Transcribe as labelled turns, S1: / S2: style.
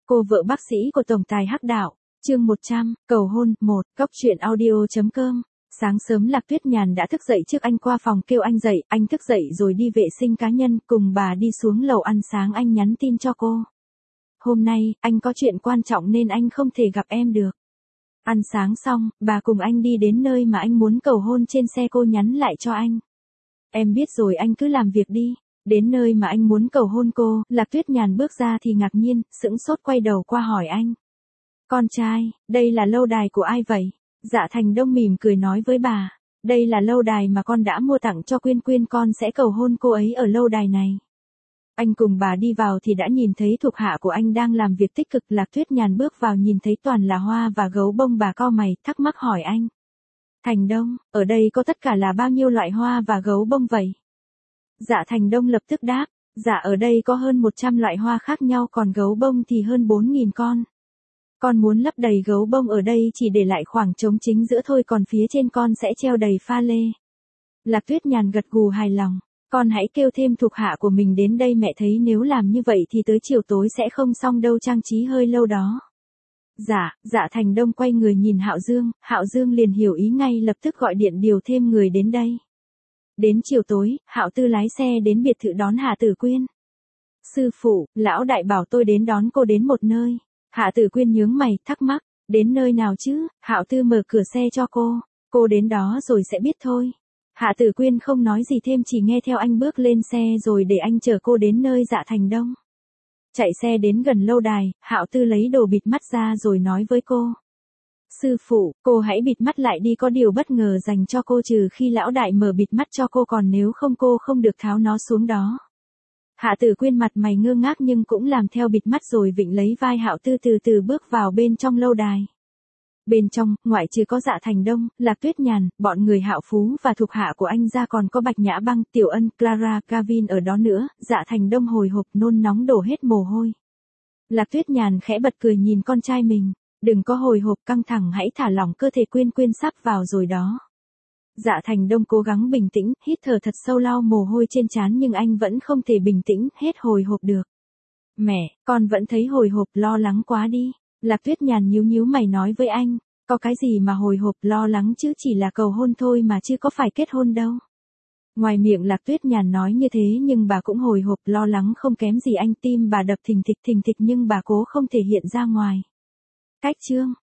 S1: Cô vợ bác sĩ của tổng tài Hắc Đạo, chương 100, cầu hôn, 1, Cóc truyện audio.com. Sáng sớm Lạc Tuyết Nhàn đã thức dậy trước anh qua phòng kêu anh dậy, anh thức dậy rồi đi vệ sinh cá nhân, cùng bà đi xuống lầu ăn sáng. Anh nhắn tin cho cô. Hôm nay, anh có chuyện quan trọng nên anh không thể gặp em được. Ăn sáng xong, bà cùng anh đi đến nơi mà anh muốn cầu hôn. Trên xe cô nhắn lại cho anh. Em biết rồi, anh cứ làm việc đi. Đến nơi mà anh muốn cầu hôn cô, Lạc Tuyết Nhàn bước ra thì ngạc nhiên, sững sốt quay đầu qua hỏi anh. Con trai, đây là lâu đài của ai vậy? Dạ Thành Đông mỉm cười nói với bà. Đây là lâu đài mà con đã mua tặng cho Quyên Quyên, con sẽ cầu hôn cô ấy ở lâu đài này. Anh cùng bà đi vào thì đã nhìn thấy thuộc hạ của anh đang làm việc tích cực. Lạc Tuyết Nhàn bước vào nhìn thấy toàn là hoa và gấu bông, bà cau mày, thắc mắc hỏi anh. Thành Đông, ở đây có tất cả là bao nhiêu loại hoa và gấu bông vậy? Dạ Thành Đông lập tức đáp, dạ ở đây có hơn 100 loại hoa khác nhau, còn gấu bông thì hơn 4.000 con. Con muốn lấp đầy gấu bông ở đây chỉ để lại khoảng trống chính giữa thôi, còn phía trên con sẽ treo đầy pha lê. Lạc Tuyết Nhàn gật gù hài lòng, con hãy kêu thêm thuộc hạ của mình đến đây, mẹ thấy nếu làm như vậy thì tới chiều tối sẽ không xong đâu, trang trí hơi lâu đó. Dạ Thành Đông quay người nhìn Hạo Dương liền hiểu ý ngay, lập tức gọi điện điều thêm người đến đây. Đến chiều tối, Hạo Tư lái xe đến biệt thự đón Hạ Tử Quyên. Sư phụ, lão đại bảo tôi đến đón cô đến một nơi. Hạ Tử Quyên nhướng mày, thắc mắc, đến nơi nào chứ? Hạo Tư mở cửa xe cho cô đến đó rồi sẽ biết thôi. Hạ Tử Quyên không nói gì thêm, chỉ nghe theo anh bước lên xe rồi để anh chở cô đến nơi Dạ Thành Đông. Chạy xe đến gần lâu đài, Hạo Tư lấy đồ bịt mắt ra rồi nói với cô. Sư phụ, cô hãy bịt mắt lại đi, có điều bất ngờ dành cho cô, trừ khi lão đại mở bịt mắt cho cô, còn nếu không cô không được tháo nó xuống đó. Hạ Tử Quyên mặt mày ngơ ngác nhưng cũng làm theo bịt mắt rồi vịnh lấy vai Hạo Tư từ từ bước vào bên trong lâu đài. Bên trong, ngoại trừ có Dạ Thành Đông, Lạc Tuyết Nhàn, bọn người Hạo Phú và thuộc hạ của anh ra còn có Bạch Nhã Băng, Tiểu Ân, Clara, Gavin ở đó nữa. Dạ Thành Đông hồi hộp nôn nóng đổ hết mồ hôi. Lạc Tuyết Nhàn khẽ bật cười nhìn con trai mình. Đừng có hồi hộp căng thẳng, hãy thả lỏng cơ thể, Quyên sắp vào rồi đó. Dạ Thành Đông cố gắng bình tĩnh, hít thở thật sâu, lau mồ hôi trên trán nhưng anh vẫn không thể bình tĩnh, hết hồi hộp được. Mẹ, con vẫn thấy hồi hộp, lo lắng quá đi. Lạc Tuyết Nhàn nhíu mày nói với anh, có cái gì mà hồi hộp lo lắng chứ, chỉ là cầu hôn thôi mà chứ có phải kết hôn đâu. Ngoài miệng Lạc Tuyết Nhàn nói như thế nhưng bà cũng hồi hộp lo lắng không kém gì anh, tim bà đập thình thịch nhưng bà cố không thể hiện ra ngoài. Cách chương